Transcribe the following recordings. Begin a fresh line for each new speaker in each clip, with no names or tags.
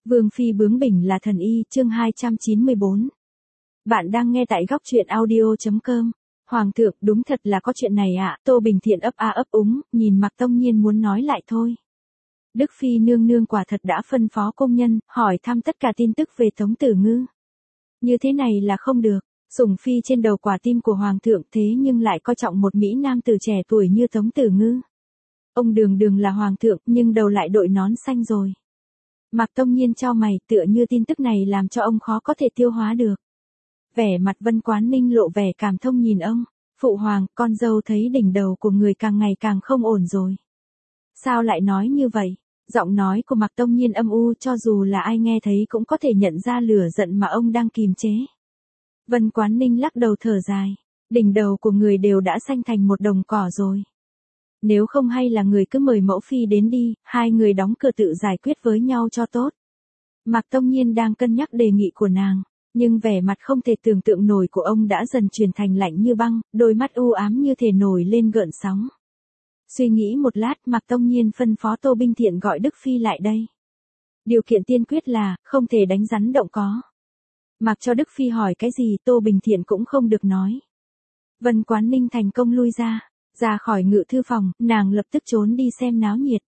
Vương phi bướng bỉnh là thần y, chương 294. Bạn đang nghe tại góc truyện audio.com. Hoàng thượng, đúng thật là có chuyện này ạ. Tô Bình Thiện ấp a ấp úng, nhìn Mạc Tông Nhiên muốn nói lại thôi. Đức phi nương nương quả thật đã phân phó công nhân, hỏi thăm tất cả tin tức về Tống Tử Ngư. Như thế này là không được, sủng phi trên đầu quả tim của Hoàng thượng thế nhưng lại coi trọng một Mỹ Nam tử trẻ tuổi như Tống Tử Ngư. Ông đường đường là Hoàng thượng, nhưng đầu lại đội nón xanh rồi. Mạc Tông Nhiên chau mày, tựa như tin tức này làm cho ông khó có thể tiêu hóa được. Vẻ mặt Vân Quán Ninh lộ vẻ cảm thông nhìn ông. Phụ hoàng, con dâu thấy đỉnh đầu của người càng ngày càng không ổn rồi. Sao lại nói như vậy? Giọng nói của Mạc Tông Nhiên âm u, cho dù là ai nghe thấy cũng có thể nhận ra lửa giận mà ông đang kìm chế. Vân Quán Ninh lắc đầu thở dài. Đỉnh đầu của người đều đã xanh thành một đồng cỏ rồi. Nếu không hay là người cứ mời mẫu phi đến đi, hai người đóng cửa tự giải quyết với nhau cho tốt. Mạc Tông Nhiên đang cân nhắc đề nghị của nàng, nhưng vẻ mặt không thể tưởng tượng nổi của ông đã dần chuyển thành lạnh như băng, đôi mắt u ám như thể nổi lên gợn sóng. Suy nghĩ một lát, Mạc Tông Nhiên phân phó Tô Bình Thiện gọi Đức phi lại đây. Điều kiện tiên quyết là, không thể đánh rắn động cỏ. Mặc cho Đức phi hỏi cái gì Tô Bình Thiện cũng không được nói. Vân Quán Ninh thành công lui ra. Ra khỏi ngự thư phòng, nàng lập tức trốn đi xem náo nhiệt.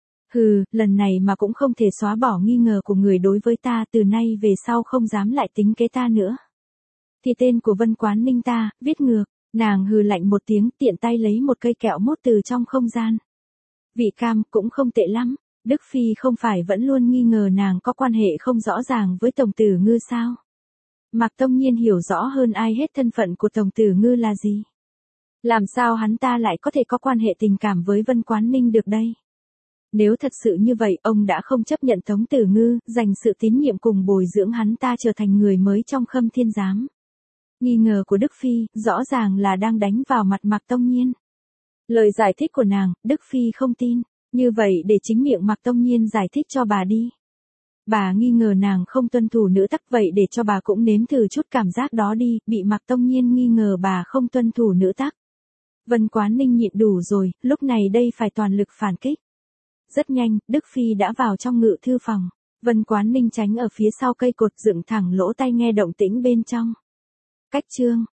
Hừ, lần này mà cũng không thể xóa bỏ nghi ngờ của người đối với ta, từ nay về sau không dám lại tính kế ta nữa. Thì tên của Vân Quán Ninh ta, viết ngược, nàng hừ lạnh một tiếng, tiện tay lấy một cây kẹo mốt từ trong không gian. Vị cam, cũng không tệ lắm, Đức phi không phải vẫn luôn nghi ngờ nàng có quan hệ không rõ ràng với Tổng Tử Ngư sao? Mạc Tông Nhiên hiểu rõ hơn ai hết thân phận của Tổng Tử Ngư là gì. Làm sao hắn ta lại có thể có quan hệ tình cảm với Vân Quán Ninh được đây? Nếu thật sự như vậy, ông đã không chấp nhận Tống Tử Ngư, dành sự tín nhiệm cùng bồi dưỡng hắn ta trở thành người mới trong Khâm Thiên Giám. Nghi ngờ của Đức phi, rõ ràng là đang đánh vào mặt Mạc Tông Nhiên. Lời giải thích của nàng, Đức phi không tin, như vậy để chính miệng Mạc Tông Nhiên giải thích cho bà đi. Bà nghi ngờ nàng không tuân thủ nữ tắc, vậy để cho bà cũng nếm thử chút cảm giác đó đi, bị Mạc Tông Nhiên nghi ngờ bà không tuân thủ nữ tắc. Vân Quán Ninh nhịn đủ rồi, lúc này đây phải toàn lực phản kích. Rất nhanh, Đức phi đã vào trong ngự thư phòng. Vân Quán Ninh tránh ở phía sau cây cột dựng thẳng lỗ tai nghe động tĩnh bên trong. Cách chương